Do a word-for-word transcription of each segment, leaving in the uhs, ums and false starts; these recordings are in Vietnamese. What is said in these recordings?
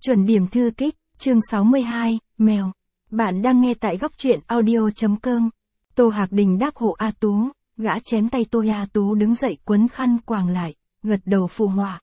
Chuẩn điểm thư kích, chương sáu mươi hai, mèo. Bạn đang nghe tại góc truyện audio.com. Tô Hạc Đình đáp hộ A Tú, gã chém tay tôi. A Tú đứng dậy quấn khăn quàng lại, gật đầu phụ họa.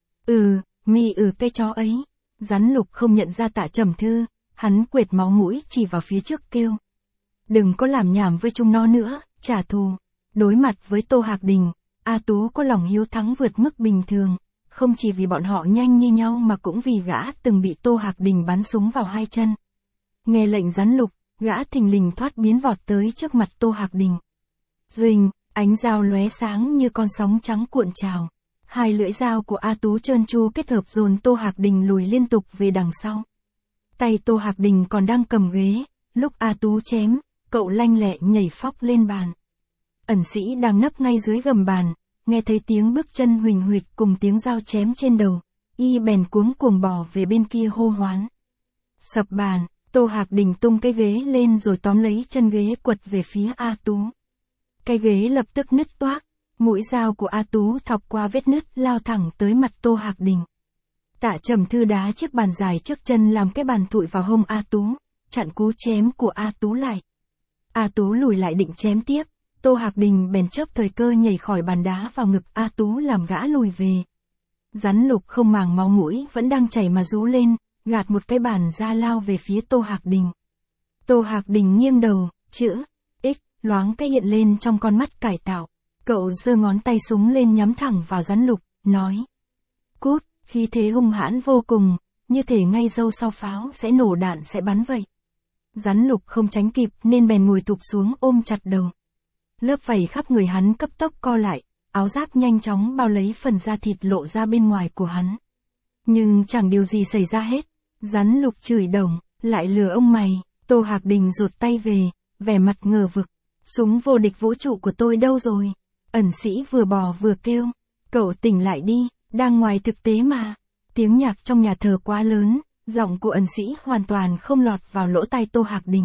Ừ, mi ừ cái chó ấy. Rắn Lục không nhận ra Tạ Trầm Thư, hắn quệt máu mũi chỉ vào phía trước kêu. Đừng có làm nhảm với chúng nó nữa, trả thù. Đối mặt với Tô Hạc Đình, A Tú có lòng hiếu thắng vượt mức bình thường. Không chỉ vì bọn họ nhanh như nhau mà cũng vì gã từng bị Tô Hạc Đình bắn súng vào hai chân. Nghe lệnh Rắn Lục, gã thình lình thoát biến vọt tới trước mặt Tô Hạc Đình. Duỳnh, ánh dao lóe sáng như con sóng trắng cuộn trào. Hai lưỡi dao của A Tú trơn tru kết hợp dồn Tô Hạc Đình lùi liên tục về đằng sau. Tay Tô Hạc Đình còn đang cầm ghế, lúc A Tú chém, cậu lanh lẹ nhảy phóc lên bàn. Ẩn sĩ đang nấp ngay dưới gầm bàn, nghe thấy tiếng bước chân huỳnh huỵch cùng tiếng dao chém trên đầu, y bèn cuống cuồng bò về bên kia hô hoán. Sập bàn, Tô Hạc Đình tung cái ghế lên rồi tóm lấy chân ghế quật về phía A Tú. Cái ghế lập tức nứt toác, mũi dao của A Tú thọc qua vết nứt lao thẳng tới mặt Tô Hạc Đình. Tạ Trầm Thư đá chiếc bàn dài trước chân làm cái bàn thụi vào hông A Tú, chặn cú chém của A Tú lại. A Tú lùi lại định chém tiếp, Tô Hạc Đình bèn chớp thời cơ nhảy khỏi bàn đá vào ngực A Tú làm gã lùi về. Rắn Lục không màng máu mũi vẫn đang chảy mà rú lên, gạt một cái bàn ra lao về phía Tô Hạc Đình. Tô Hạc Đình nghiêng đầu, chữ X loáng cái hiện lên trong con mắt cải tạo. Cậu giơ ngón tay súng lên nhắm thẳng vào Rắn Lục, nói. Cút, khí thế hung hãn vô cùng, như thể ngay dâu sau pháo sẽ nổ đạn sẽ bắn vậy. Rắn Lục không tránh kịp nên bèn ngồi thụp xuống ôm chặt đầu. Lớp vảy khắp người hắn cấp tốc co lại, áo giáp nhanh chóng bao lấy phần da thịt lộ ra bên ngoài của hắn. Nhưng chẳng điều gì xảy ra hết. Rắn Lục chửi đồng, lại lừa ông mày. Tô Hạc Đình rụt tay về, vẻ mặt ngờ vực. Súng vô địch vũ trụ của tôi đâu rồi? Ẩn sĩ vừa bò vừa kêu. Cậu tỉnh lại đi, đang ngoài thực tế mà. Tiếng nhạc trong nhà thờ quá lớn, giọng của ẩn sĩ hoàn toàn không lọt vào lỗ tai Tô Hạc Đình.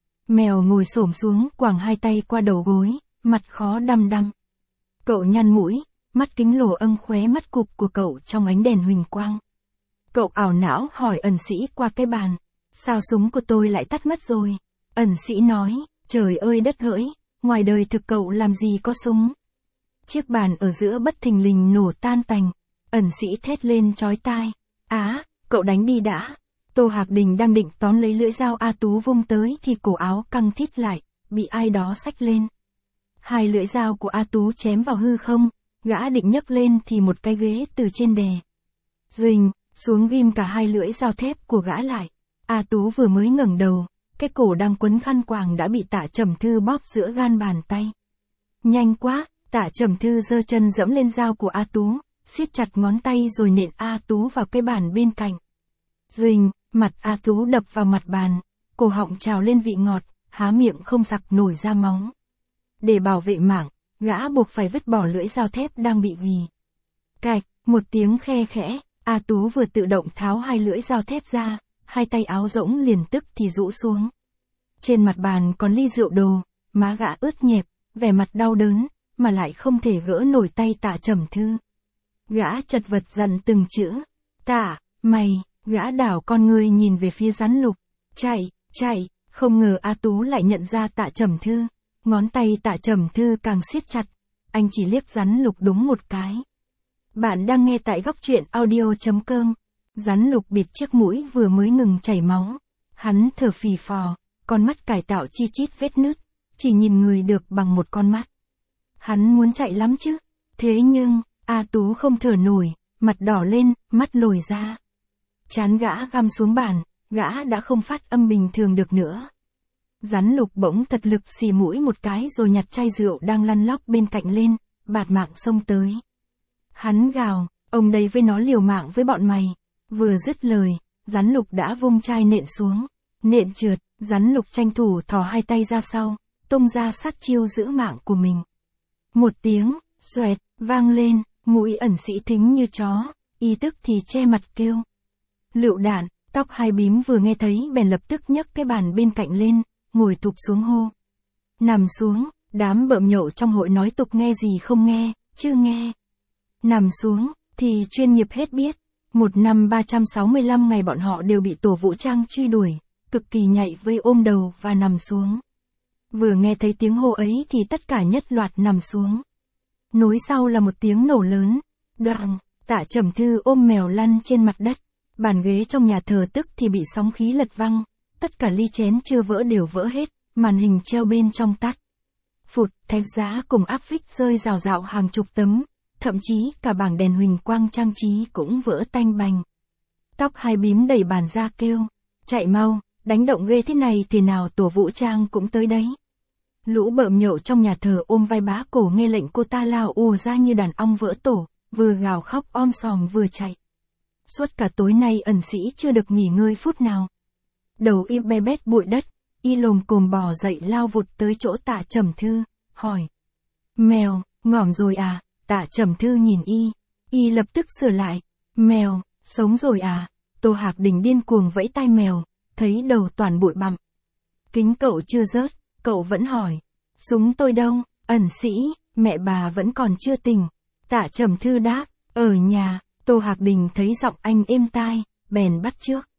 Mèo ngồi xổm xuống quàng hai tay qua đầu gối, mặt khó đăm đăm. Cậu nhăn mũi, mắt kính lồ âm khóe mắt cụp của cậu trong ánh đèn huỳnh quang. Cậu ảo não hỏi ẩn sĩ qua cái bàn. Sao súng của tôi lại tắt mất rồi? Ẩn sĩ nói, trời ơi đất hỡi, ngoài đời thực cậu làm gì có súng. Chiếc bàn ở giữa bất thình lình nổ tan tành. Ẩn sĩ thét lên chói tai. Á, cậu đánh đi đã. Tô Hạc Đình đang định tóm lấy lưỡi dao A Tú vung tới thì cổ áo căng thít lại, bị ai đó xách lên. Hai lưỡi dao của A Tú chém vào hư không, gã định nhấc lên thì một cái ghế từ trên đè. Duỳnh, xuống ghim cả hai lưỡi dao thép của gã lại. A Tú vừa mới ngẩng đầu, cái cổ đang quấn khăn quàng đã bị Tạ Trầm Thư bóp giữa gan bàn tay. Nhanh quá, Tạ Trầm Thư giơ chân dẫm lên dao của A Tú, siết chặt ngón tay rồi nện A Tú vào cái bàn bên cạnh. Duỳnh, mặt A Tú đập vào mặt bàn, cổ họng trào lên vị ngọt, há miệng không sặc nổi ra máu. Để bảo vệ mạng, gã buộc phải vứt bỏ lưỡi dao thép đang bị ghì. Cạch, một tiếng khe khẽ, A Tú vừa tự động tháo hai lưỡi dao thép ra, hai tay áo rỗng liền tức thì rũ xuống. Trên mặt bàn còn ly rượu đồ, má gã ướt nhẹp, vẻ mặt đau đớn, mà lại không thể gỡ nổi tay Tạ Trầm Thư. Gã chật vật dặn từng chữ. Tạ, mày, gã đảo con ngươi nhìn về phía Rắn Lục. Chạy, chạy, không ngờ A Tú lại nhận ra Tạ Trầm Thư. Ngón tay Tạ Trầm Thư càng siết chặt. Anh chỉ liếc Rắn Lục đúng một cái. Bạn đang nghe tại góc truyện audio.com. Rắn Lục bịt chiếc mũi vừa mới ngừng chảy máu. Hắn thở phì phò, con mắt cải tạo chi chít vết nứt, chỉ nhìn người được bằng một con mắt. Hắn muốn chạy lắm chứ. Thế nhưng, A Tú không thở nổi, mặt đỏ lên, mắt lồi ra. Trán gã găm xuống bàn, gã đã không phát âm bình thường được nữa. Rắn Lục bỗng thật lực xì mũi một cái rồi nhặt chai rượu đang lăn lóc bên cạnh lên, bạt mạng xông tới. Hắn gào, ông đây với nó liều mạng với bọn mày. Vừa dứt lời, Rắn Lục đã vung chai nện xuống. Nện trượt, Rắn Lục tranh thủ thò hai tay ra sau, tung ra sát chiêu giữ mạng của mình. Một tiếng, xoẹt, vang lên, mũi ẩn sĩ thính như chó, y tức thì che mặt kêu. Lựu đạn, tóc hai bím vừa nghe thấy bèn lập tức nhấc cái bàn bên cạnh lên, ngồi thụp xuống hô. Nằm xuống, đám bợm nhậu trong hội nói tục nghe gì không nghe, chưa nghe. Nằm xuống, thì chuyên nghiệp hết biết. Một năm ba trăm sáu mươi lăm ngày bọn họ đều bị tổ vũ trang truy đuổi, cực kỳ nhạy vây ôm đầu và nằm xuống. Vừa nghe thấy tiếng hô ấy thì tất cả nhất loạt nằm xuống. Nối sau là một tiếng nổ lớn. Đoàng, Tạ Trầm Thư ôm mèo lăn trên mặt đất. Bàn ghế trong nhà thờ tức thì bị sóng khí lật văng. Tất cả ly chén chưa vỡ đều vỡ hết, màn hình treo bên trong tắt. Phụt, thạch giá cùng áp phích rơi rào rạo hàng chục tấm, thậm chí cả bảng đèn huỳnh quang trang trí cũng vỡ tanh bành. Tóc hai bím đẩy bàn ra kêu, chạy mau, đánh động ghê thế này thì nào tổ vũ trang cũng tới đấy. Lũ bợm nhậu trong nhà thờ ôm vai bá cổ nghe lệnh cô ta lao ùa ra như đàn ong vỡ tổ, vừa gào khóc om sòm vừa chạy. Suốt cả tối nay ẩn sĩ chưa được nghỉ ngơi phút nào. Đầu y be bét bụi đất, y lồm cồm bò dậy lao vụt tới chỗ Tạ Trầm Thư, hỏi. Mèo, ngỏm rồi à? Tạ Trầm Thư nhìn y, y lập tức sửa lại. Mèo, sống rồi à? Tô Hạc Đình điên cuồng vẫy tai mèo, thấy đầu toàn bụi bặm. Kính cậu chưa rớt, cậu vẫn hỏi. Súng tôi đâu? Ẩn sĩ, mẹ bà vẫn còn chưa tỉnh. Tạ Trầm Thư đáp, ở nhà. Tô Hạc Đình thấy giọng anh êm tai, bèn bắt trước.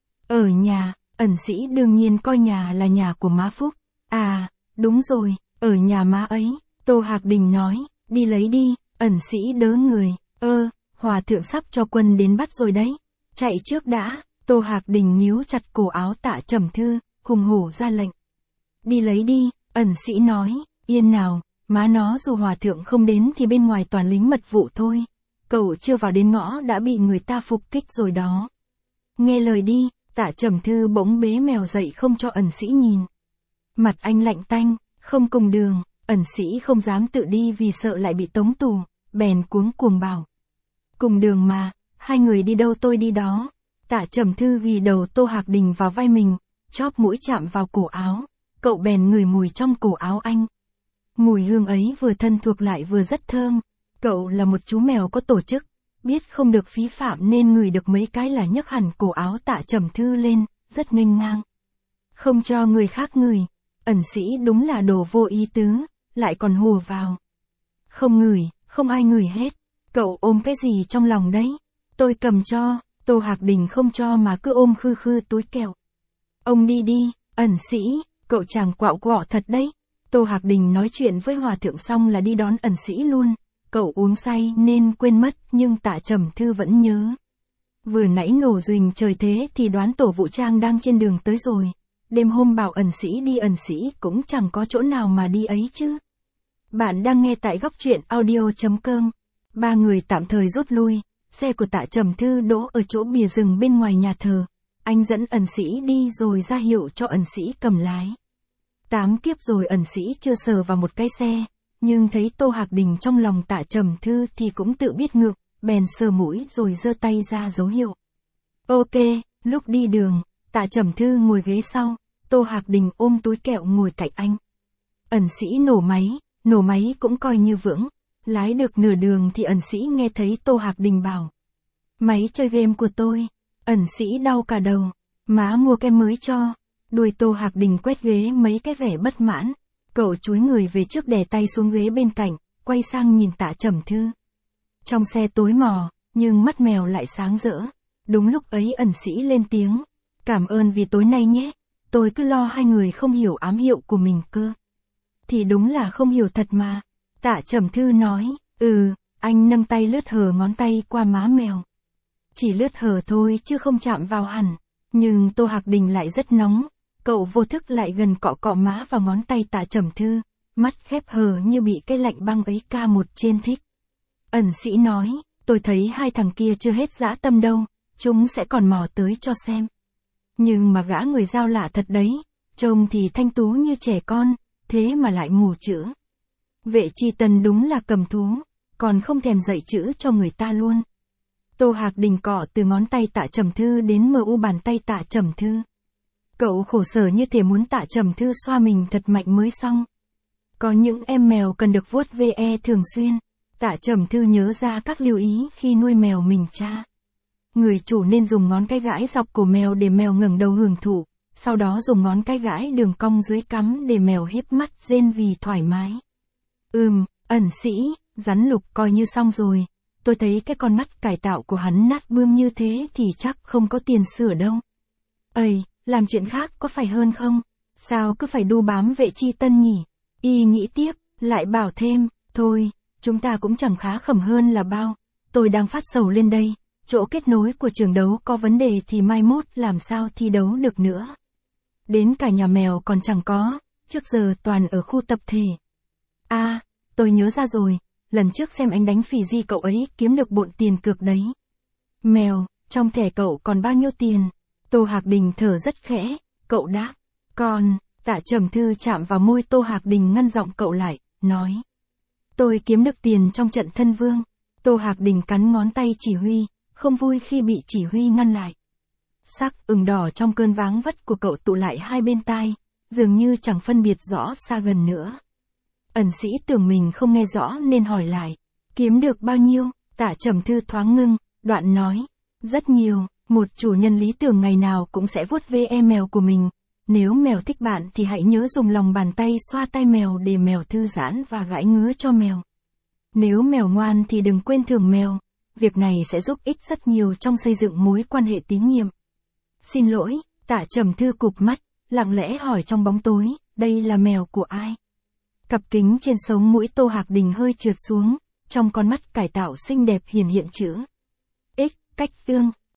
Ở nhà, ẩn sĩ đương nhiên coi nhà là nhà của má Phúc. À, đúng rồi, ở nhà má ấy. Tô Hạc Đình nói, đi lấy đi, ẩn sĩ đớ người. Ơ, hòa thượng sắp cho quân đến bắt rồi đấy. Chạy trước đã. Tô Hạc Đình níu chặt cổ áo Tạ Trầm Thư, hùng hổ ra lệnh. Đi lấy đi, ẩn sĩ nói, yên nào, má nó dù hòa thượng không đến thì bên ngoài toàn lính mật vụ thôi. Cậu chưa vào đến ngõ đã bị người ta phục kích rồi đó. Nghe lời đi. Tạ Trầm Thư bỗng bế mèo dậy không cho ẩn sĩ nhìn. Mặt anh lạnh tanh, không cùng đường, ẩn sĩ không dám tự đi vì sợ lại bị tống tù, bèn cuống cuồng bảo. Cùng đường mà, hai người đi đâu tôi đi đó. Tạ Trầm Thư ghi đầu Tô Hạc Đình vào vai mình, chóp mũi chạm vào cổ áo, cậu bèn ngửi mùi trong cổ áo anh. Mùi hương ấy vừa thân thuộc lại vừa rất thơm, cậu là một chú mèo có tổ chức. Biết không được phí phạm nên ngửi được mấy cái là nhấc hẳn cổ áo Tạ Trầm Thư lên, rất nghênh ngang. Không cho người khác ngửi, ẩn sĩ đúng là đồ vô ý tứ, lại còn hùa vào. Không ngửi, không ai ngửi hết, cậu ôm cái gì trong lòng đấy? Tôi cầm cho, Tô Hạc Đình không cho mà cứ ôm khư khư túi kẹo. Ông đi đi, ẩn sĩ, cậu chàng quạo quọ thật đấy. Tô Hạc Đình nói chuyện với hòa thượng xong là đi đón ẩn sĩ luôn. Cậu uống say nên quên mất nhưng Tạ Trầm Thư vẫn nhớ. Vừa nãy nổ rình trời thế thì đoán tổ vũ trang đang trên đường tới rồi. Đêm hôm bảo ẩn sĩ đi ẩn sĩ cũng chẳng có chỗ nào mà đi ấy chứ. Bạn đang nghe tại góc truyện audio chấm com. Ba người tạm thời rút lui. Xe của Tạ Trầm Thư đỗ ở chỗ bìa rừng bên ngoài nhà thờ. Anh dẫn ẩn sĩ đi rồi ra hiệu cho ẩn sĩ cầm lái. Tám kiếp rồi ẩn sĩ chưa sờ vào một cái xe. Nhưng thấy Tô Hạc Đình trong lòng Tạ Trầm Thư thì cũng tự biết ngược, bèn sờ mũi rồi giơ tay ra dấu hiệu. Ok, lúc đi đường, Tạ Trầm Thư ngồi ghế sau, Tô Hạc Đình ôm túi kẹo ngồi cạnh anh. Ẩn sĩ nổ máy, nổ máy cũng coi như vững, lái được nửa đường thì ẩn sĩ nghe thấy Tô Hạc Đình bảo. Máy chơi game của tôi, ẩn sĩ đau cả đầu, má mua cái mới cho, đuôi Tô Hạc Đình quét ghế mấy cái vẻ bất mãn. Cậu chúi người về trước đè tay xuống ghế bên cạnh, quay sang nhìn Tạ Trầm Thư. Trong xe tối mò, nhưng mắt mèo lại sáng rỡ. Đúng lúc ấy ẩn sĩ lên tiếng. Cảm ơn vì tối nay nhé. Tôi cứ lo hai người không hiểu ám hiệu của mình cơ. Thì đúng là không hiểu thật mà. Tạ Trầm Thư nói, ừ, anh nâng tay lướt hờ ngón tay qua má mèo. Chỉ lướt hờ thôi chứ không chạm vào hẳn. Nhưng Tô Hạc Đình lại rất nóng. Cậu vô thức lại gần cọ cọ má vào ngón tay Tạ Trầm Thư, mắt khép hờ như bị cái lạnh băng ấy ca một trên thích. Ẩn sĩ nói, tôi thấy hai thằng kia chưa hết dã tâm đâu, chúng sẽ còn mò tới cho xem. Nhưng mà gã người Dao lạ thật đấy, trông thì thanh tú như trẻ con, thế mà lại mù chữ. Vệ Chi Tần đúng là cầm thú, còn không thèm dạy chữ cho người ta luôn. Tô Hạc Đình cọ từ ngón tay Tạ Trầm Thư đến mờ u bàn tay Tạ Trầm Thư. Cậu khổ sở như thể muốn Tạ Trầm Thư xoa mình thật mạnh mới xong. Có những em mèo cần được vuốt ve thường xuyên. Tạ Trầm Thư nhớ ra các lưu ý khi nuôi mèo mình cha. Người chủ nên dùng ngón cái gãi dọc cổ mèo để mèo ngẩng đầu hưởng thụ, sau đó dùng ngón cái gãi đường cong dưới cắm để mèo híp mắt rên vì thoải mái. Ừm, ẩn sĩ, rắn lục coi như xong rồi. tôi thấy cái con mắt cải tạo của hắn nát bươm như thế thì chắc không có tiền sửa đâu. Ây, làm chuyện khác có phải hơn không? Sao cứ phải đu bám vệ chi tân nhỉ? Y nghĩ tiếp, lại bảo thêm, thôi, chúng ta cũng chẳng khá khẩm hơn là bao. Tôi đang phát sầu lên đây, chỗ kết nối của trường đấu có vấn đề thì mai mốt làm sao thi đấu được nữa. Đến cả nhà mèo còn chẳng có, trước giờ toàn ở khu tập thể. À, tôi nhớ ra rồi, lần trước xem anh đánh phì di cậu ấy kiếm được bộn tiền cược đấy. Mèo, trong thẻ cậu còn bao nhiêu tiền? Tô Hạc Đình thở rất khẽ, cậu đáp. Còn, Tạ Trầm Thư chạm vào môi Tô Hạc Đình ngăn giọng cậu lại, nói. Tôi kiếm được tiền trong trận thân vương. Tô Hạc Đình cắn ngón tay chỉ huy, không vui khi bị chỉ huy ngăn lại. Sắc ửng đỏ trong cơn váng vất của cậu tụ lại hai bên tai, dường như chẳng phân biệt rõ xa gần nữa. Ẩn sĩ tưởng mình không nghe rõ nên hỏi lại. Kiếm được bao nhiêu? Tạ Trầm Thư thoáng ngưng, đoạn nói. Rất nhiều, một chủ nhân lý tưởng ngày nào cũng sẽ vuốt ve e mèo của mình. Nếu mèo thích bạn thì hãy nhớ dùng lòng bàn tay xoa tai mèo để mèo thư giãn và gãi ngứa cho mèo. Nếu mèo ngoan thì đừng quên thưởng mèo. Việc này sẽ giúp ích rất nhiều trong xây dựng mối quan hệ tín nhiệm. Xin lỗi, Tạ Trầm Thư cụp mắt, lặng lẽ hỏi trong bóng tối, đây là mèo của ai? Cặp kính trên sống mũi Tô Hạc Đình hơi trượt xuống, trong con mắt cải tạo xinh đẹp hiển hiện chữ X, cách tương.